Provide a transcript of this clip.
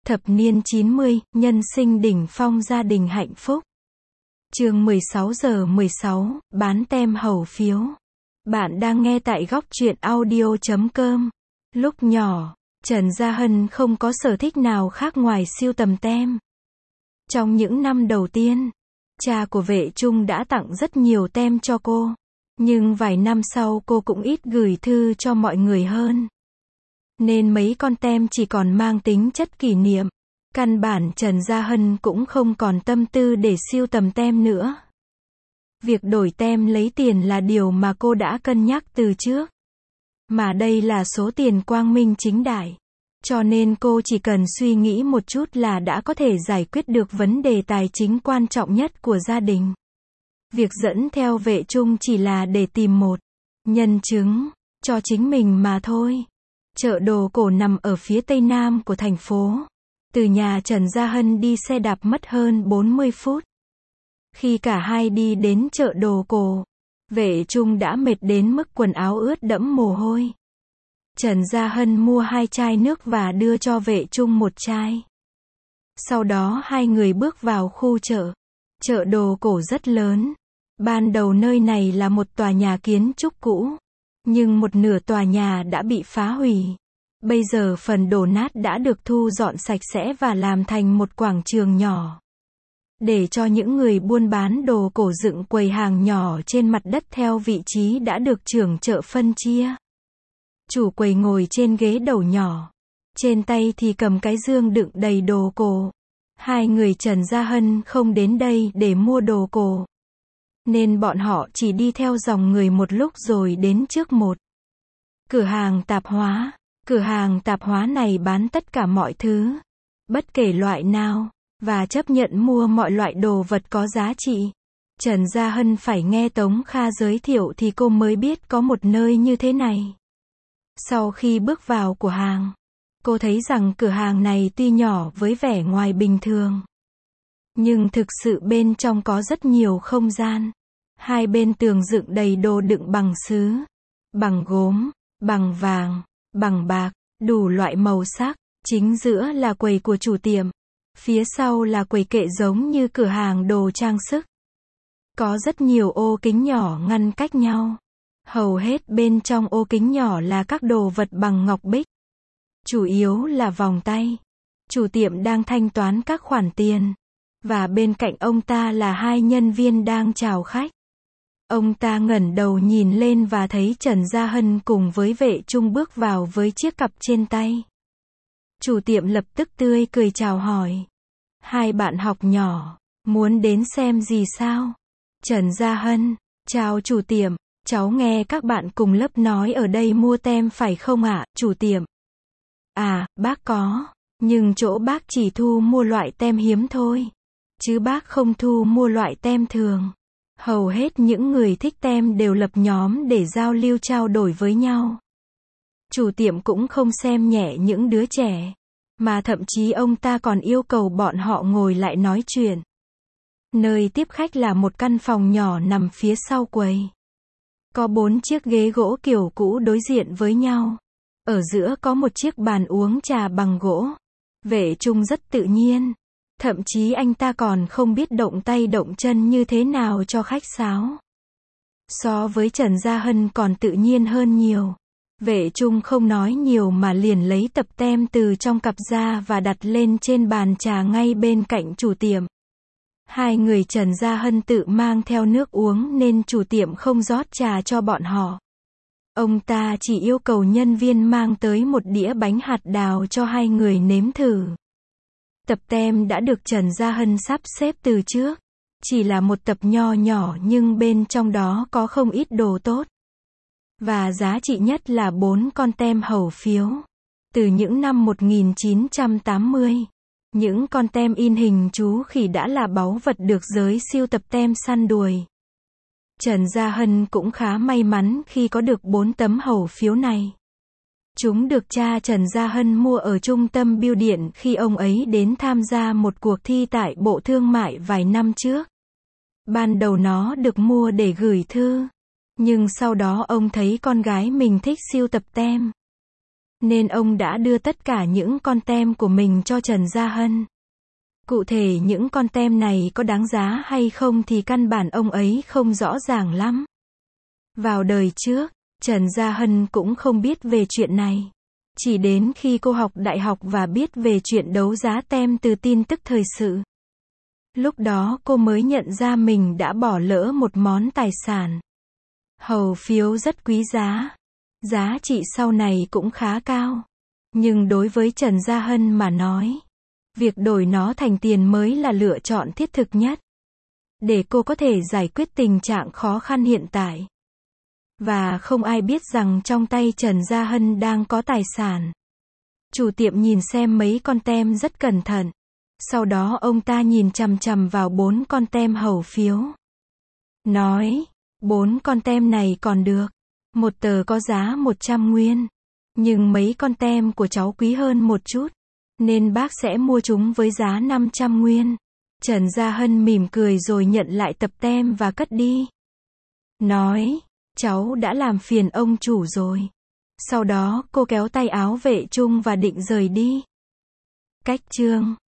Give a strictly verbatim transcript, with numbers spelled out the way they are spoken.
Thập niên chín mươi, nhân sinh đỉnh phong gia đình hạnh phúc. Chương mười sáu giờ mười sáu, bán tem hầu phiếu. Bạn đang nghe tại góc truyện audio chấm com. Lúc nhỏ, Trần Gia Hân không có sở thích nào khác ngoài sưu tầm tem. Trong những năm đầu tiên, cha của Vệ Trung đã tặng rất nhiều tem cho cô. Nhưng vài năm sau cô cũng ít gửi thư cho mọi người hơn. Nên mấy con tem chỉ còn mang tính chất kỷ niệm. Căn bản Trần Gia Hân cũng không còn tâm tư để sưu tầm tem nữa. Việc đổi tem lấy tiền là điều mà cô đã cân nhắc từ trước. Mà đây là số tiền quang minh chính đại. Cho nên cô chỉ cần suy nghĩ một chút là đã có thể giải quyết được vấn đề tài chính quan trọng nhất của gia đình. Việc dẫn theo Vệ Trung chỉ là để tìm một nhân chứng cho chính mình mà thôi. Chợ đồ cổ nằm ở phía tây nam của thành phố. Từ nhà Trần Gia Hân đi xe đạp mất hơn bốn mươi phút. Khi cả hai đi đến chợ đồ cổ, Vệ Trung đã mệt đến mức quần áo ướt đẫm mồ hôi. Trần Gia Hân mua hai chai nước và đưa cho Vệ Trung một chai. Sau đó hai người bước vào khu chợ. Chợ đồ cổ rất lớn. Ban đầu nơi này là một tòa nhà kiến trúc cũ. Nhưng một nửa tòa nhà đã bị phá hủy. Bây giờ phần đổ nát đã được thu dọn sạch sẽ và làm thành một quảng trường nhỏ. Để cho những người buôn bán đồ cổ dựng quầy hàng nhỏ trên mặt đất theo vị trí đã được trưởng chợ phân chia. Chủ quầy ngồi trên ghế đầu nhỏ. Trên tay thì cầm cái dương đựng đầy đồ cổ. Hai người Trần Gia Hân không đến đây để mua đồ cổ. Nên bọn họ chỉ đi theo dòng người một lúc rồi đến trước một cửa hàng tạp hóa. Cửa hàng tạp hóa này bán tất cả mọi thứ, bất kể loại nào, và chấp nhận mua mọi loại đồ vật có giá trị. Trần Gia Hân phải nghe Tống Kha giới thiệu thì cô mới biết có một nơi như thế này. Sau khi bước vào cửa hàng, cô thấy rằng cửa hàng này tuy nhỏ với vẻ ngoài bình thường, nhưng thực sự bên trong có rất nhiều không gian. Hai bên tường dựng đầy đồ đựng bằng sứ, bằng gốm, bằng vàng, bằng bạc, đủ loại màu sắc. Chính giữa là quầy của chủ tiệm. Phía sau là quầy kệ giống như cửa hàng đồ trang sức. Có rất nhiều ô kính nhỏ ngăn cách nhau. Hầu hết bên trong ô kính nhỏ là các đồ vật bằng ngọc bích. Chủ yếu là vòng tay. Chủ tiệm đang thanh toán các khoản tiền. Và bên cạnh ông ta là hai nhân viên đang chào khách. Ông ta ngẩng đầu nhìn lên và thấy Trần Gia Hân cùng với Vệ Trung bước vào với chiếc cặp trên tay. Chủ tiệm lập tức tươi cười chào hỏi. Hai bạn học nhỏ, muốn đến xem gì sao? Trần Gia Hân, chào chủ tiệm, cháu nghe các bạn cùng lớp nói ở đây mua tem phải không ạ, chủ tiệm? À, bác có, nhưng chỗ bác chỉ thu mua loại tem hiếm thôi. Chứ bác không thu mua loại tem thường. Hầu hết những người thích tem đều lập nhóm để giao lưu trao đổi với nhau. Chủ tiệm cũng không xem nhẹ những đứa trẻ, mà thậm chí ông ta còn yêu cầu bọn họ ngồi lại nói chuyện. Nơi tiếp khách là một căn phòng nhỏ nằm phía sau quầy. Có bốn chiếc ghế gỗ kiểu cũ đối diện với nhau. Ở giữa có một chiếc bàn uống trà bằng gỗ. Vệ Trung rất tự nhiên. Thậm chí anh ta còn không biết động tay động chân như thế nào cho khách sáo. So với Trần Gia Hân còn tự nhiên hơn nhiều. Vệ Trung không nói nhiều mà liền lấy tập tem từ trong cặp ra và đặt lên trên bàn trà ngay bên cạnh chủ tiệm. Hai người Trần Gia Hân tự mang theo nước uống nên chủ tiệm không rót trà cho bọn họ. Ông ta chỉ yêu cầu nhân viên mang tới một đĩa bánh hạt đào cho hai người nếm thử. Tập tem đã được Trần Gia Hân sắp xếp từ trước. Chỉ là một tập nho nhỏ nhưng bên trong đó có không ít đồ tốt. Và giá trị nhất là bốn con tem hầu phiếu. Từ những năm một nghìn chín trăm tám mươi, những con tem in hình chú khỉ đã là báu vật được giới sưu tập tem săn đuổi. Trần Gia Hân cũng khá may mắn khi có được bốn tấm hầu phiếu này. Chúng được cha Trần Gia Hân mua ở trung tâm bưu điện khi ông ấy đến tham gia một cuộc thi tại Bộ Thương mại vài năm trước. Ban đầu nó được mua để gửi thư. Nhưng sau đó ông thấy con gái mình thích sưu tập tem. nên ông đã đưa tất cả những con tem của mình cho Trần Gia Hân. Cụ thể những con tem này có đáng giá hay không thì căn bản ông ấy không rõ ràng lắm. Vào đời trước, Trần Gia Hân cũng không biết về chuyện này. Chỉ đến khi cô học đại học và biết về chuyện đấu giá tem từ tin tức thời sự. Lúc đó cô mới nhận ra mình đã bỏ lỡ một món tài sản. Hầu phiếu rất quý giá. Giá trị sau này cũng khá cao. Nhưng đối với Trần Gia Hân mà nói, việc đổi nó thành tiền mới là lựa chọn thiết thực nhất. Để cô có thể giải quyết tình trạng khó khăn hiện tại. Và không ai biết rằng trong tay Trần Gia Hân đang có tài sản. Chủ tiệm nhìn xem mấy con tem rất cẩn thận. Sau đó ông ta nhìn chằm chằm vào bốn con tem hầu phiếu. Nói, bốn con tem này còn được. Một tờ có giá một trăm nguyên. Nhưng mấy con tem của cháu quý hơn một chút. Nên bác sẽ mua chúng với giá năm trăm nguyên. Trần Gia Hân mỉm cười rồi nhận lại tập tem và cất đi. Nói, cháu đã làm phiền ông chủ rồi. Sau đó cô kéo tay áo vệ trung và định rời đi. Cách chương